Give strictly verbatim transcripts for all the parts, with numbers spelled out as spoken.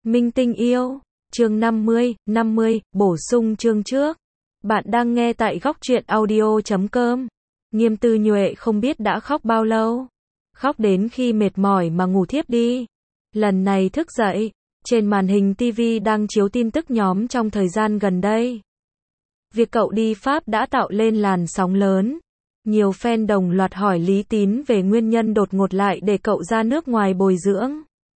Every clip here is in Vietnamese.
Minh tinh yêu, chương năm mươi, năm mươi, bổ sung chương trước. Bạn đang nghe tại góc truyện audio chấm com. Nghiêm Tư Nhuệ không biết đã khóc bao lâu. Khóc đến khi mệt mỏi mà ngủ thiếp đi. Lần này thức dậy, trên màn hình ti vi đang chiếu tin tức nhóm trong thời gian gần đây. Việc cậu đi Pháp đã tạo lên làn sóng lớn. Nhiều fan đồng loạt hỏi Lý Tín về nguyên nhân đột ngột lại để cậu ra nước ngoài bồi dưỡng.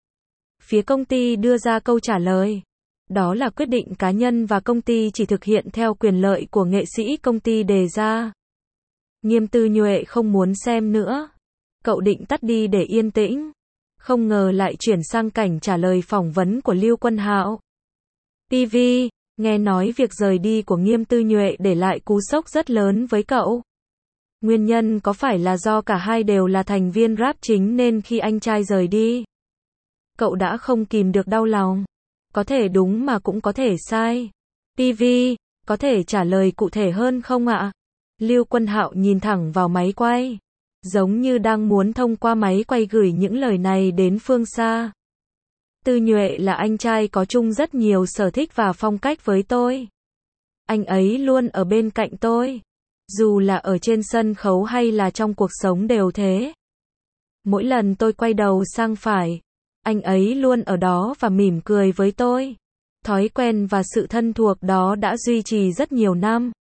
Phía công ty đưa ra câu trả lời. Đó là quyết định cá nhân và công ty chỉ thực hiện theo quyền lợi của nghệ sĩ công ty đề ra. Nghiêm Tư Nhuệ không muốn xem nữa. Cậu định tắt đi để yên tĩnh. Không ngờ lại chuyển sang cảnh trả lời phỏng vấn của Lưu Quân Hạo. ti vi, nghe nói việc rời đi của Nghiêm Tư Nhuệ để lại cú sốc rất lớn với cậu. Nguyên nhân có phải là do cả hai đều là thành viên rap chính nên khi anh trai rời đi, cậu đã không kìm được đau lòng. Có thể đúng mà cũng có thể sai. ti vi, có thể trả lời cụ thể hơn không ạ? Lưu Quân Hạo nhìn thẳng vào máy quay, giống như đang muốn thông qua máy quay gửi những lời này đến phương xa. Tư Nhuệ là anh trai có chung rất nhiều sở thích và phong cách với tôi. Anh ấy luôn ở bên cạnh tôi. Dù là ở trên sân khấu hay là trong cuộc sống đều thế. Mỗi lần tôi quay đầu sang phải, anh ấy luôn ở đó và mỉm cười với tôi. Thói quen và sự thân thuộc đó đã duy trì rất nhiều năm.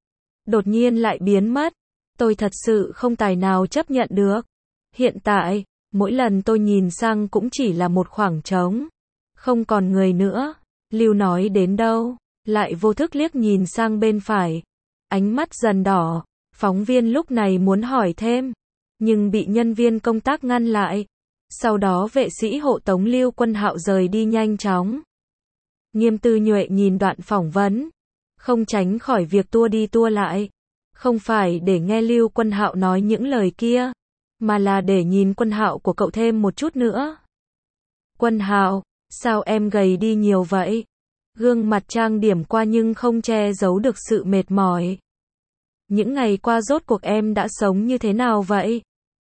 Đột nhiên lại biến mất. Tôi thật sự không tài nào chấp nhận được. Hiện tại, mỗi lần tôi nhìn sang cũng chỉ là một khoảng trống. Không còn người nữa. Lưu nói đến đâu, lại vô thức liếc nhìn sang bên phải. Ánh mắt dần đỏ. Phóng viên lúc này muốn hỏi thêm, nhưng bị nhân viên công tác ngăn lại. Sau đó vệ sĩ hộ tống Lưu Quân Hạo rời đi nhanh chóng. Nghiêm Tư Nhuệ nhìn đoạn phỏng vấn, không tránh khỏi việc tua đi tua lại. Không phải để nghe Lưu Quân Hạo nói những lời kia, mà là để nhìn Quân Hạo của cậu thêm một chút nữa. Quân Hạo, sao em gầy đi nhiều vậy? Gương mặt trang điểm qua nhưng không che giấu được sự mệt mỏi. Những ngày qua rốt cuộc em đã sống như thế nào vậy?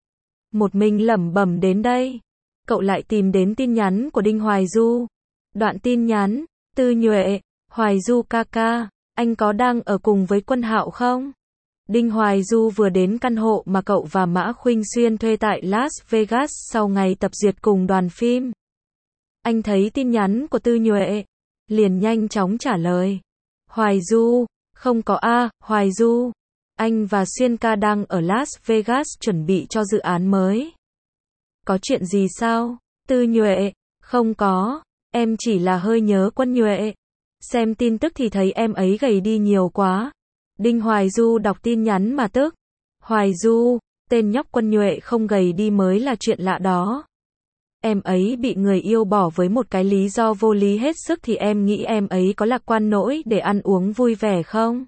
Một mình lẩm bẩm đến đây, cậu lại tìm đến tin nhắn của Đinh Hoài Du. Đoạn tin nhắn: Tư Nhuệ, Hoài Du ca ca, anh có đang ở cùng với Quân Hạo không? Đinh Hoài Du vừa đến căn hộ mà cậu và Mã Khuynh Xuyên thuê tại Las Vegas sau ngày tập duyệt cùng đoàn phim. Anh thấy tin nhắn của Tư Nhuệ, liền nhanh chóng trả lời. Hoài Du, không có a, Hoài Du. Anh và Xuyên ca đang ở Las Vegas chuẩn bị cho dự án mới. Có chuyện gì sao? Tư Nhuệ, không có, em chỉ là hơi nhớ Quân Nhuệ. Xem tin tức thì thấy em ấy gầy đi nhiều quá. Đinh Hoài Du đọc tin nhắn mà tức. Hoài Du, tên nhóc Quân Nhuệ không gầy đi mới là chuyện lạ đó. Em ấy bị người yêu bỏ với một cái lý do vô lý hết sức thì em nghĩ em ấy có lạc quan nỗi để ăn uống vui vẻ không?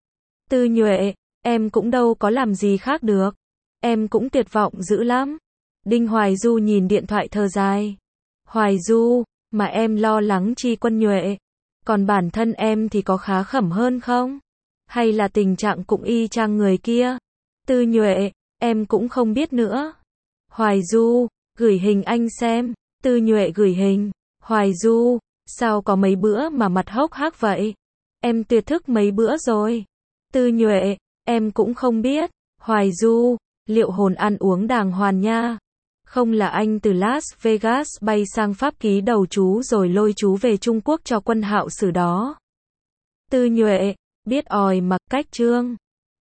Tư Nhuệ, em cũng đâu có làm gì khác được. Em cũng tuyệt vọng dữ lắm. Đinh Hoài Du nhìn điện thoại thở dài. Hoài Du, mà em lo lắng chi Quân Nhuệ? Còn bản thân em thì có khá khẩm hơn không? Hay là tình trạng cũng y chang người kia? Tư Nhuệ, em cũng không biết nữa. Hoài Du, gửi hình anh xem. Tư Nhuệ gửi hình. Hoài Du, sao có mấy bữa mà mặt hốc hác vậy? Em tuyệt thức mấy bữa rồi. Tư Nhuệ, em cũng không biết. Hoài Du, liệu hồn ăn uống đàng hoàng nha. Không là anh từ Las Vegas bay sang Pháp ký đầu chú rồi lôi chú về Trung Quốc cho Quân Hạo xử đó. Tư Nhuệ, biết òi mặc cách trương.